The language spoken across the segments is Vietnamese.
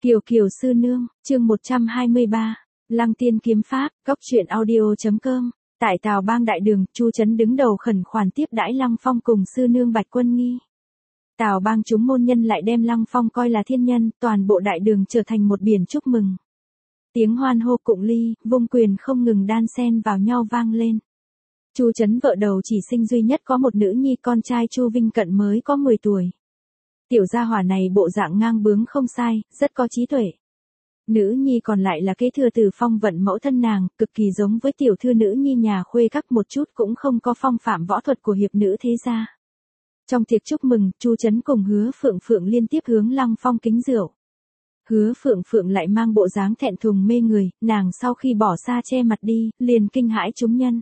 Kiều Kiều sư nương, chương 123, Lăng Tiên kiếm pháp, góc truyện audio.com. Tại Tào Bang đại đường, Chu Trấn đứng đầu khẩn khoản tiếp đãi Lăng Phong cùng sư nương Bạch Quân Nghi. Tào Bang chúng môn nhân lại đem Lăng Phong coi là thiên nhân, toàn bộ đại đường trở thành một biển chúc mừng. Tiếng hoan hô cụng ly, vung quyền không ngừng đan xen vào nhau vang lên. Chu Trấn vợ đầu chỉ sinh duy nhất có một nữ nhi, con trai Chu Vinh Cận mới có 10 tuổi. Tiểu gia hỏa này bộ dạng ngang bướng không sai, rất có trí tuệ. Nữ nhi còn lại là kế thừa từ phong vận mẫu thân nàng, cực kỳ giống với tiểu thư nữ nhi nhà khuê các, một chút cũng không có phong phạm võ thuật của hiệp nữ thế gia. Trong tiệc chúc mừng, Chu Trấn cùng Hứa Phượng Phượng liên tiếp hướng Lăng Phong kính rượu. Hứa Phượng Phượng lại mang bộ dáng thẹn thùng mê người, nàng sau khi bỏ xa che mặt đi, liền kinh hãi chúng nhân.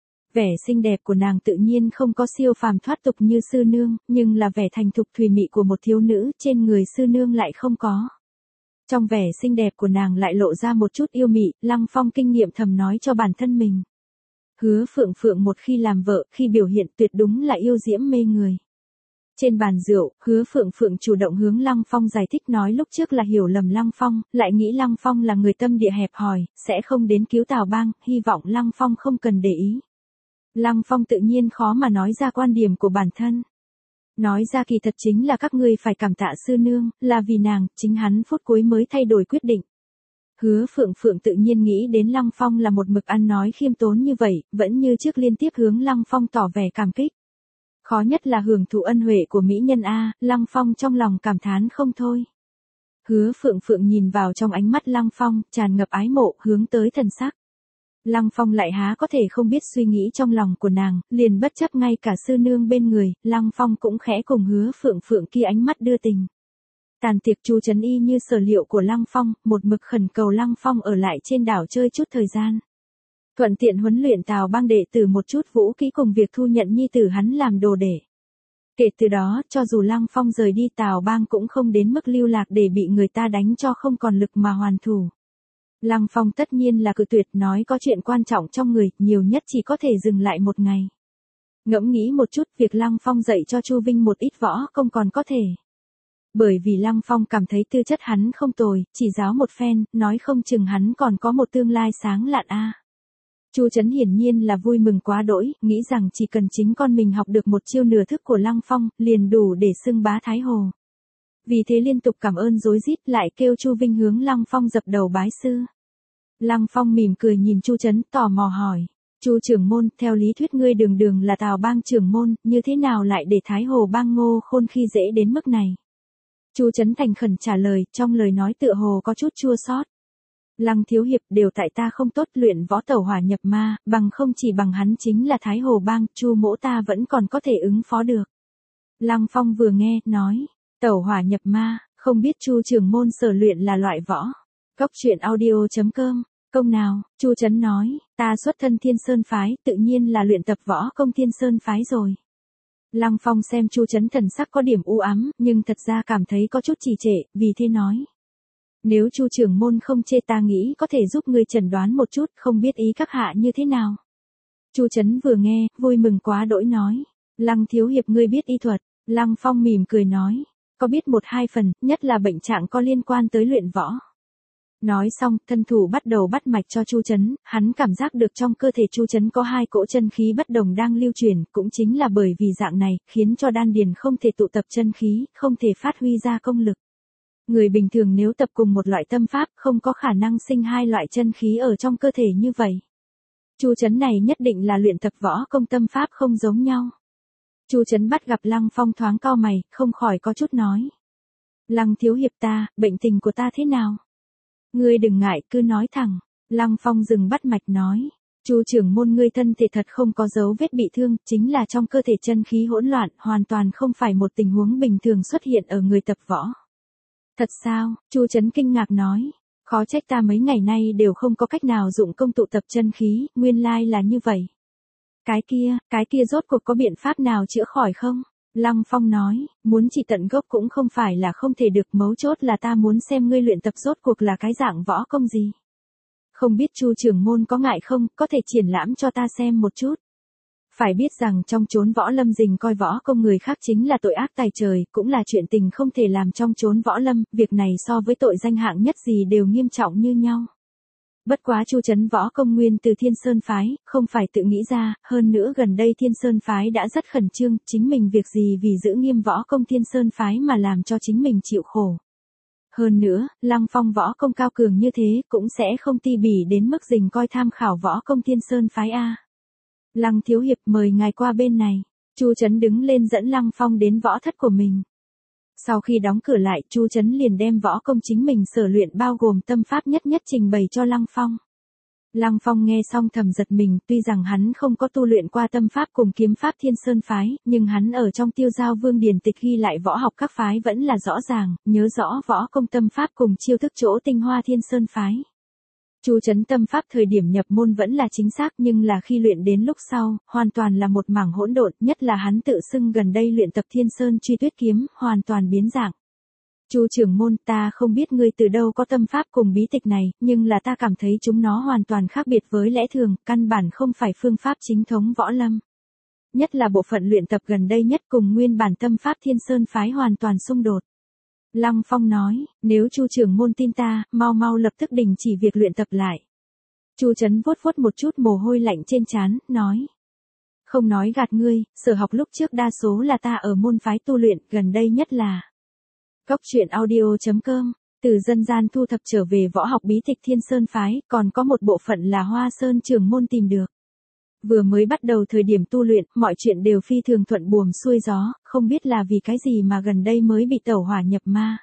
Vẻ xinh đẹp của nàng tự nhiên không có siêu phàm thoát tục như sư nương, nhưng là vẻ thành thục thùy mị của một thiếu nữ trên người sư nương lại không có. Trong vẻ xinh đẹp của nàng lại lộ ra một chút yêu mị, Lăng Phong kinh nghiệm thầm nói cho bản thân mình. Hứa Phượng Phượng một khi làm vợ, khi biểu hiện tuyệt đúng là yêu diễm mê người. Trên bàn rượu, Hứa Phượng Phượng chủ động hướng Lăng Phong giải thích, nói lúc trước là hiểu lầm Lăng Phong, lại nghĩ Lăng Phong là người tâm địa hẹp hòi, sẽ không đến cứu Tào Bang, hy vọng Lăng Phong không cần để ý. Lăng Phong tự nhiên khó mà nói ra quan điểm của bản thân. Nói ra kỳ thật chính là các ngươi phải cảm tạ sư nương, là vì nàng, chính hắn phút cuối mới thay đổi quyết định. Hứa Phượng Phượng tự nhiên nghĩ đến Lăng Phong là một mực ăn nói khiêm tốn như vậy, vẫn như trước liên tiếp hướng Lăng Phong tỏ vẻ cảm kích. Khó nhất là hưởng thụ ân huệ của mỹ nhân A, Lăng Phong trong lòng cảm thán không thôi. Hứa Phượng Phượng nhìn vào trong ánh mắt Lăng Phong, tràn ngập ái mộ, hướng tới thần sắc. Lăng Phong lại há có thể không biết suy nghĩ trong lòng của nàng, liền bất chấp ngay cả sư nương bên người, Lăng Phong cũng khẽ cùng Hứa Phượng Phượng kia ánh mắt đưa tình. Tàn tiệc, Chu Trấn y như sở liệu của Lăng Phong, một mực khẩn cầu Lăng Phong ở lại trên đảo chơi chút thời gian. Thuận tiện huấn luyện Tào Bang đệ tử một chút vũ kỹ cùng việc thu nhận nhi tử hắn làm đồ đệ. Kể từ đó, cho dù Lăng Phong rời đi, Tào Bang cũng không đến mức lưu lạc để bị người ta đánh cho không còn lực mà hoàn thủ. Lăng Phong tất nhiên là cự tuyệt, nói có chuyện quan trọng trong người, nhiều nhất chỉ có thể dừng lại một ngày. Ngẫm nghĩ một chút, việc Lăng Phong dạy cho Chu Vinh một ít võ công còn có thể. Bởi vì Lăng Phong cảm thấy tư chất hắn không tồi, chỉ giáo một phen, nói không chừng hắn còn có một tương lai sáng lạn a. Chu Trấn hiển nhiên là vui mừng quá đỗi, nghĩ rằng chỉ cần chính con mình học được một chiêu nửa thức của Lăng Phong, liền đủ để xưng bá Thái Hồ. Vì thế liên tục cảm ơn rối rít, lại kêu Chu Vinh hướng Lăng Phong dập đầu bái sư. Lăng Phong mỉm cười nhìn Chu Trấn, tò mò hỏi: Chu trưởng môn, theo lý thuyết ngươi đường đường là Tào Bang trưởng môn, như thế nào lại để Thái Hồ Bang Ngô Khôn khi dễ đến mức này? Chu Trấn thành khẩn trả lời, trong lời nói tựa hồ có chút chua xót. Lăng thiếu hiệp, đều tại ta không tốt, luyện võ tẩu hỏa nhập ma, bằng không chỉ bằng hắn chính là Thái Hồ Bang, Chu mỗ ta vẫn còn có thể ứng phó được. Lăng Phong vừa nghe, nói: Tẩu hỏa nhập ma, không biết Chu trưởng môn sở luyện là loại võ. Góc truyện audio.com, công nào? Chu Trấn nói: Ta xuất thân Thiên Sơn phái, tự nhiên là luyện tập võ công Thiên Sơn phái rồi. Lăng Phong xem Chu Trấn thần sắc có điểm u ám, nhưng thật ra cảm thấy có chút trì trệ, vì thế nói: Nếu Chu trưởng môn không chê, ta nghĩ có thể giúp ngươi chẩn đoán một chút, không biết ý các hạ như thế nào. Chu Trấn vừa nghe, vui mừng quá đỗi nói: Lăng thiếu hiệp ngươi biết y thuật. Lăng Phong mỉm cười nói: Có biết một hai phần, nhất là bệnh trạng có liên quan tới luyện võ. Nói xong, thân thủ bắt đầu bắt mạch cho Chu Trấn, hắn cảm giác được trong cơ thể Chu Trấn có hai cỗ chân khí bất đồng đang lưu chuyển, cũng chính là bởi vì dạng này, khiến cho đan điền không thể tụ tập chân khí, không thể phát huy ra công lực. Người bình thường nếu tập cùng một loại tâm pháp, không có khả năng sinh hai loại chân khí ở trong cơ thể như vậy. Chu Trấn này nhất định là luyện tập võ công tâm pháp không giống nhau. Chu Trấn bắt gặp Lăng Phong thoáng cau mày, không khỏi có chút nói: Lăng thiếu hiệp, bệnh tình của ta thế nào? Ngươi đừng ngại, cứ nói thẳng. Lăng Phong dừng bắt mạch nói: Chu trưởng môn, ngươi thân thể thật không có dấu vết bị thương, chính là trong cơ thể chân khí hỗn loạn, hoàn toàn không phải một tình huống bình thường xuất hiện ở người tập võ. Thật sao? Chu Trấn kinh ngạc nói: Khó trách ta mấy ngày nay đều không có cách nào dụng công tụ tập chân khí, nguyên lai là như vậy. Cái kia rốt cuộc có biện pháp nào chữa khỏi không? Lăng Phong nói: Muốn chỉ tận gốc cũng không phải là không thể được, mấu chốt là ta muốn xem ngươi luyện tập rốt cuộc là cái dạng võ công gì. Không biết Chu trưởng môn có ngại không, có thể triển lãm cho ta xem một chút. Phải biết rằng trong chốn võ lâm rình coi võ công người khác chính là tội ác tày trời, cũng là chuyện tình không thể làm trong chốn võ lâm, việc này so với tội danh hạng nhất gì đều nghiêm trọng như nhau. Bất quá Chu Trấn võ công nguyên từ Thiên Sơn phái, không phải tự nghĩ ra, hơn nữa gần đây Thiên Sơn phái đã rất khẩn trương, chính mình việc gì vì giữ nghiêm võ công Thiên Sơn phái mà làm cho chính mình chịu khổ. Hơn nữa, Lăng Phong võ công cao cường như thế cũng sẽ không ti bỉ đến mức rình coi tham khảo võ công Thiên Sơn phái a. Lăng thiếu hiệp mời ngài qua bên này. Chu Trấn đứng lên dẫn Lăng Phong đến võ thất của mình. Sau khi đóng cửa lại, Chu Trấn liền đem võ công chính mình sở luyện bao gồm tâm pháp nhất nhất trình bày cho Lăng Phong. Lăng Phong nghe xong thầm giật mình, tuy rằng hắn không có tu luyện qua tâm pháp cùng kiếm pháp Thiên Sơn phái, nhưng hắn ở trong Tiêu Giao Vương điển tịch ghi lại võ học các phái vẫn là rõ ràng, nhớ rõ võ công tâm pháp cùng chiêu thức chỗ tinh hoa Thiên Sơn phái. Chu Trấn tâm pháp thời điểm nhập môn vẫn là chính xác, nhưng là khi luyện đến lúc sau, hoàn toàn là một mảng hỗn độn, nhất là hắn tự xưng gần đây luyện tập Thiên Sơn Truy Tuyết kiếm, hoàn toàn biến dạng. Chu trưởng môn, ta không biết ngươi từ đâu có tâm pháp cùng bí tịch này, nhưng là ta cảm thấy chúng nó hoàn toàn khác biệt với lẽ thường, căn bản không phải phương pháp chính thống võ lâm. Nhất là bộ phận luyện tập gần đây nhất cùng nguyên bản tâm pháp Thiên Sơn phái hoàn toàn xung đột. Lăng Phong nói, nếu Chu trưởng môn tin ta, mau lập tức đình chỉ việc luyện tập lại. Chu Trấn vuốt một chút mồ hôi lạnh trên trán, nói. Không nói gạt ngươi, sở học lúc trước đa số là ta ở môn phái tu luyện, gần đây nhất là Coctruyện.audio.com, từ dân gian thu thập trở về võ học bí tịch Thiên Sơn phái, còn có một bộ phận là Hoa Sơn trưởng môn tìm được. Vừa mới bắt đầu thời điểm tu luyện, mọi chuyện đều phi thường thuận buồm xuôi gió, không biết là vì cái gì mà gần đây mới bị tẩu hỏa nhập ma.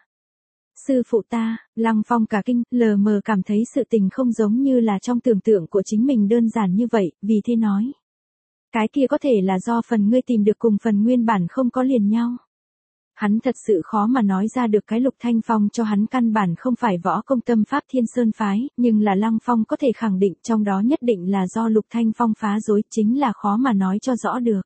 Sư phụ ta, Lăng Phong cả kinh, lờ mờ cảm thấy sự tình không giống như là trong tưởng tượng của chính mình đơn giản như vậy, vì thế nói. Cái kia có thể là do phần ngươi tìm được cùng phần nguyên bản không có liền nhau. Hắn thật sự khó mà nói ra được cái Lục Thanh Phong cho hắn căn bản không phải võ công tâm pháp Thiên Sơn phái, nhưng là Lăng Phong có thể khẳng định trong đó nhất định là do Lục Thanh Phong phá rối, chính là khó mà nói cho rõ được.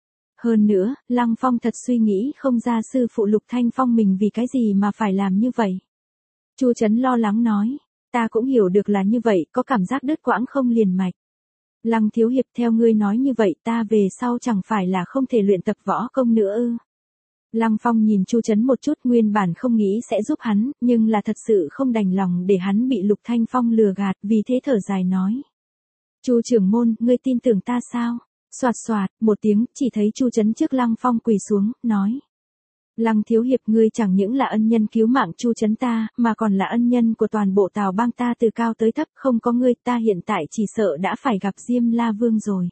Hơn nữa, Lăng Phong thật suy nghĩ không ra sư phụ Lục Thanh Phong mình vì cái gì mà phải làm như vậy. Chu Trấn lo lắng nói, ta cũng hiểu được là như vậy, có cảm giác đứt quãng không liền mạch. Lăng thiếu hiệp, theo ngươi nói như vậy ta về sau chẳng phải là không thể luyện tập võ công nữa ư? Lăng Phong nhìn Chu Trấn một chút, nguyên bản không nghĩ sẽ giúp hắn, nhưng là thật sự không đành lòng để hắn bị Lục Thanh Phong lừa gạt, vì thế thở dài nói. Chu trưởng môn, ngươi tin tưởng ta sao? Soạt soạt, một tiếng, chỉ thấy Chu Trấn trước Lăng Phong quỳ xuống, nói. Lăng thiếu hiệp, ngươi chẳng những là ân nhân cứu mạng Chu Trấn ta, mà còn là ân nhân của toàn bộ Tào Bang ta từ cao tới thấp, không có ngươi ta hiện tại chỉ sợ đã phải gặp Diêm La Vương rồi.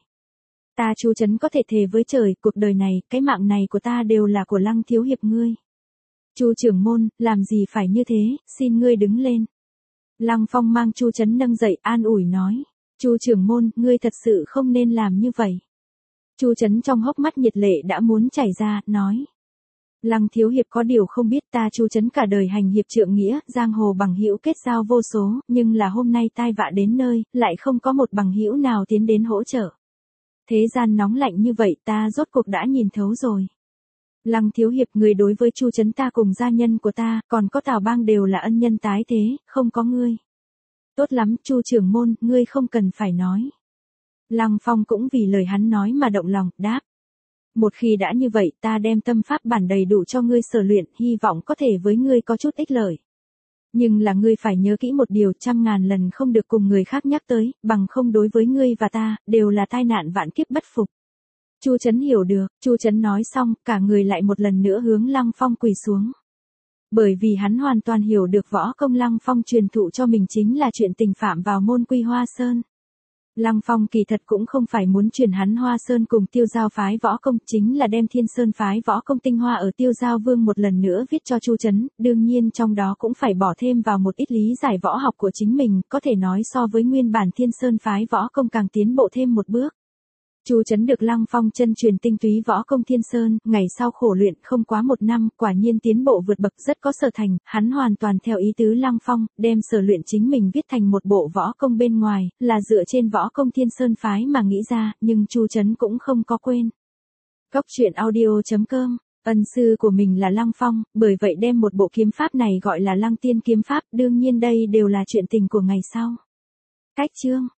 Ta Chu Trấn có thể thề với trời, cuộc đời này, cái mạng này của ta đều là của Lăng thiếu hiệp ngươi. Chu trưởng môn, làm gì phải như thế, xin ngươi đứng lên. Lăng Phong mang Chu Trấn nâng dậy, an ủi nói. Chu trưởng môn, ngươi thật sự không nên làm như vậy. Chu Trấn trong hốc mắt nhiệt lệ đã muốn chảy ra, nói. Lăng thiếu hiệp có điều không biết, ta Chu Trấn cả đời hành hiệp trượng nghĩa, giang hồ bằng hữu kết giao vô số, nhưng là hôm nay tai vạ đến nơi, lại không có một bằng hữu nào tiến đến hỗ trợ. Thế gian nóng lạnh như vậy ta rốt cuộc đã nhìn thấu rồi. Lăng thiếu hiệp, người đối với Chu Trấn ta cùng gia nhân của ta, còn có Tào Bang đều là ân nhân tái thế, không có ngươi. Tốt lắm, Chu trưởng môn, ngươi không cần phải nói. Lăng Phong cũng vì lời hắn nói mà động lòng, đáp. Một khi đã như vậy, ta đem tâm pháp bản đầy đủ cho ngươi sở luyện, hy vọng có thể với ngươi có chút ích lợi. Nhưng là ngươi phải nhớ kỹ một điều, 100.000 lần không được cùng người khác nhắc tới, bằng không đối với ngươi và ta, đều là tai nạn vạn kiếp bất phục. Chu Trấn hiểu được, Chu Trấn nói xong, cả người lại một lần nữa hướng Lăng Phong quỳ xuống. Bởi vì hắn hoàn toàn hiểu được võ công Lăng Phong truyền thụ cho mình chính là chuyện tình phạm vào môn Quy Hoa Sơn. Lăng Phong kỳ thật cũng không phải muốn truyền hắn Hoa Sơn cùng Tiêu Giao phái võ công, chính là đem Thiên Sơn phái võ công tinh hoa ở Tiêu Giao Vương một lần nữa viết cho Chu Trấn, đương nhiên trong đó cũng phải bỏ thêm vào một ít lý giải võ học của chính mình, có thể nói so với nguyên bản Thiên Sơn phái võ công càng tiến bộ thêm một bước. Chu Trấn được Lăng Phong chân truyền tinh túy võ công Thiên Sơn, ngày sau khổ luyện không quá 1 năm, quả nhiên tiến bộ vượt bậc, rất có sở thành, hắn hoàn toàn theo ý tứ Lăng Phong, đem sở luyện chính mình viết thành một bộ võ công bên ngoài, là dựa trên võ công Thiên Sơn phái mà nghĩ ra, nhưng Chu Trấn cũng không có quên. Coctruyện.audio.com, ân sư của mình là Lăng Phong, bởi vậy đem một bộ kiếm pháp này gọi là Lăng Tiên kiếm pháp, đương nhiên đây đều là chuyện tình của ngày sau. Cách chương